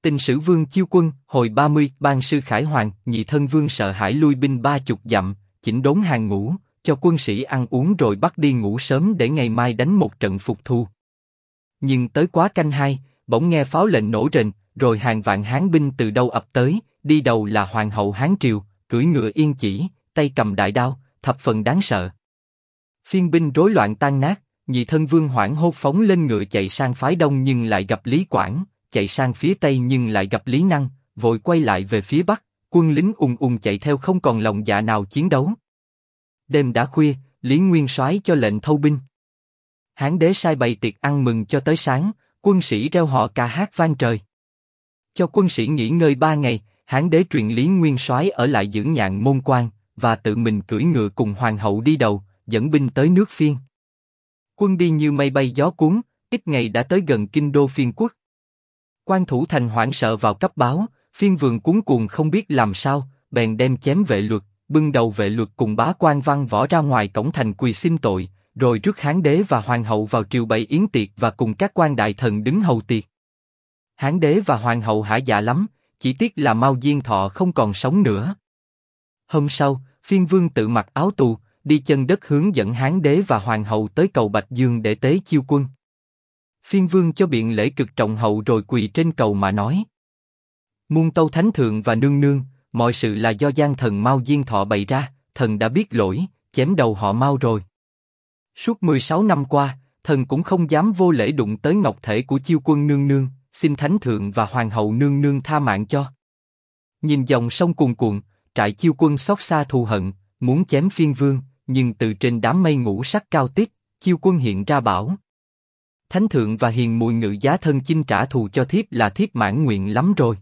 Tình sử vương chiêu quân, hồi 30, ban sư Khải Hoàng, nhị thân vương sợ hãi lui binh 30 dặm, chỉnh đốn hàng ngũ, cho quân sĩ ăn uống rồi bắt đi ngủ sớm để ngày mai đánh một trận phục thù. Nhưng tới quá canh 2, bỗng nghe pháo lệnh nổ rền, rồi hàng vạn Hán binh từ đâu ập tới, đi đầu là hoàng hậu Hán Triều, cưỡi ngựa yên chỉ, tay cầm đại đao, thập phần đáng sợ. Phiên binh rối loạn tan nát, nhị thân vương hoảng hốt phóng lên ngựa chạy sang phái đông nhưng lại gặp Lý Quảng, chạy sang phía tây nhưng lại gặp Lý Năng, vội quay lại về phía bắc, quân lính ùng ùng chạy theo không còn lòng dạ nào chiến đấu. Đêm đã khuya, Lý Nguyên Soái cho lệnh thâu binh. Hán đế sai bày tiệc ăn mừng cho tới sáng, quân sĩ reo hò ca hát vang trời. Cho quân sĩ nghỉ ngơi 3 ngày, Hán đế truyền Lý Nguyên Soái ở lại giữ nhạn môn quan, và tự mình cưỡi ngựa cùng hoàng hậu đi đầu, dẫn binh tới nước Phiên. Quân đi như mây bay gió cuốn, ít ngày đã tới gần kinh đô Phiên quốc. Quan thủ thành hoảng sợ vào cấp báo, Phiên vương cuống cuồng không biết làm sao, bèn đem chém vệ luật, bưng đầu vệ luật cùng bá quan Văn Võ ra ngoài cổng thành quỳ xin tội, rồi rước Hán đế và hoàng hậu vào triều bày yến tiệc và cùng các quan đại thần đứng hầu tiệc. Hán đế và hoàng hậu hả dạ lắm, chỉ tiếc là Mao Diên Thọ không còn sống nữa. Hôm sau, Phiên vương tự mặc áo tù, đi chân đất hướng dẫn Hán đế và hoàng hậu tới cầu Bạch Dương để tế chiêu quân. Phiên vương cho biện lễ cực trọng hậu rồi quỳ trên cầu mà nói: Muôn tâu thánh thượng và nương nương, mọi sự là do gian thần Mao Diên Thọ bày ra, thần đã biết lỗi, chém đầu họ Mao rồi. Suốt 16 năm qua, thần cũng không dám vô lễ đụng tới ngọc thể của chiêu quân nương nương, xin thánh thượng và hoàng hậu nương nương tha mạng cho. Nhìn dòng sông cuồn cuộn, trại chiêu quân xót xa thù hận, muốn chém Phiên vương, nhưng từ trên đám mây ngũ sắc cao tít, chiêu quân hiện ra bảo: Thánh thượng và hiền muội ngự giá thân chinh trả thù cho thiếp là thiếp mãn nguyện lắm rồi.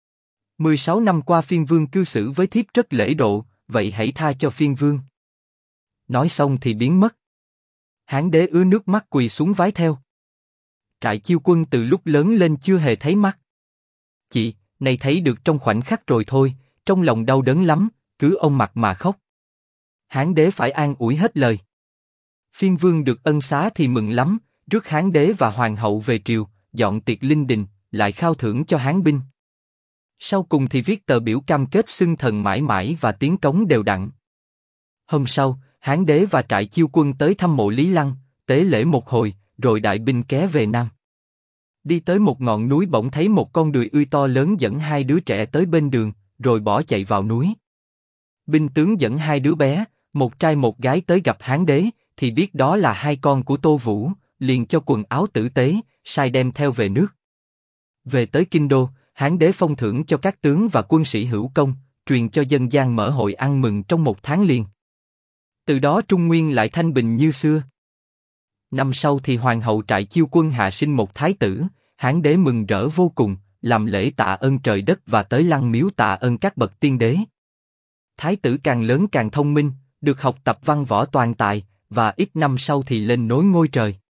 16 năm qua Phiên vương cư xử với thiếp rất lễ độ, vậy hãy tha cho Phiên vương. Nói xong thì biến mất. Hán đế ứa nước mắt quỳ xuống vái theo. Trại chiêu quân từ lúc lớn lên chưa hề thấy mắt. Chị, này thấy được trong khoảnh khắc rồi thôi, trong lòng đau đớn lắm, cứ ôm mặt mà khóc. Hán đế phải an ủi hết lời. Phiên vương được ân xá thì mừng lắm, rước Hán đế và hoàng hậu về triều, dọn tiệc linh đình, lại khao thưởng cho Hán binh. Sau cùng thì viết tờ biểu cam kết xưng thần mãi mãi và tiến cống đều đặn. Hôm sau, Hán đế và trại chiêu quân tới thăm mộ Lý Lăng, tế lễ một hồi, rồi đại binh ké về Nam. Đi tới một ngọn núi bỗng thấy một con đười ươi to lớn dẫn hai đứa trẻ tới bên đường, rồi bỏ chạy vào núi. Binh tướng dẫn hai đứa bé, một trai một gái tới gặp Hán đế, thì biết đó là hai con của Tô Vũ, liền cho quần áo tử tế, sai đem theo về nước. Về tới kinh đô, Hán đế phong thưởng cho các tướng và quân sĩ hữu công, truyền cho dân gian mở hội ăn mừng trong 1 tháng liền. Từ đó Trung Nguyên lại thanh bình như xưa. Năm sau thì hoàng hậu trại chiêu quân hạ sinh một thái tử, Hán đế mừng rỡ vô cùng, làm lễ tạ ơn trời đất và tới lăng miếu tạ ơn các bậc tiên đế. Thái tử càng lớn càng thông minh, được học tập văn võ toàn tài, và ít năm sau thì lên nối ngôi trời.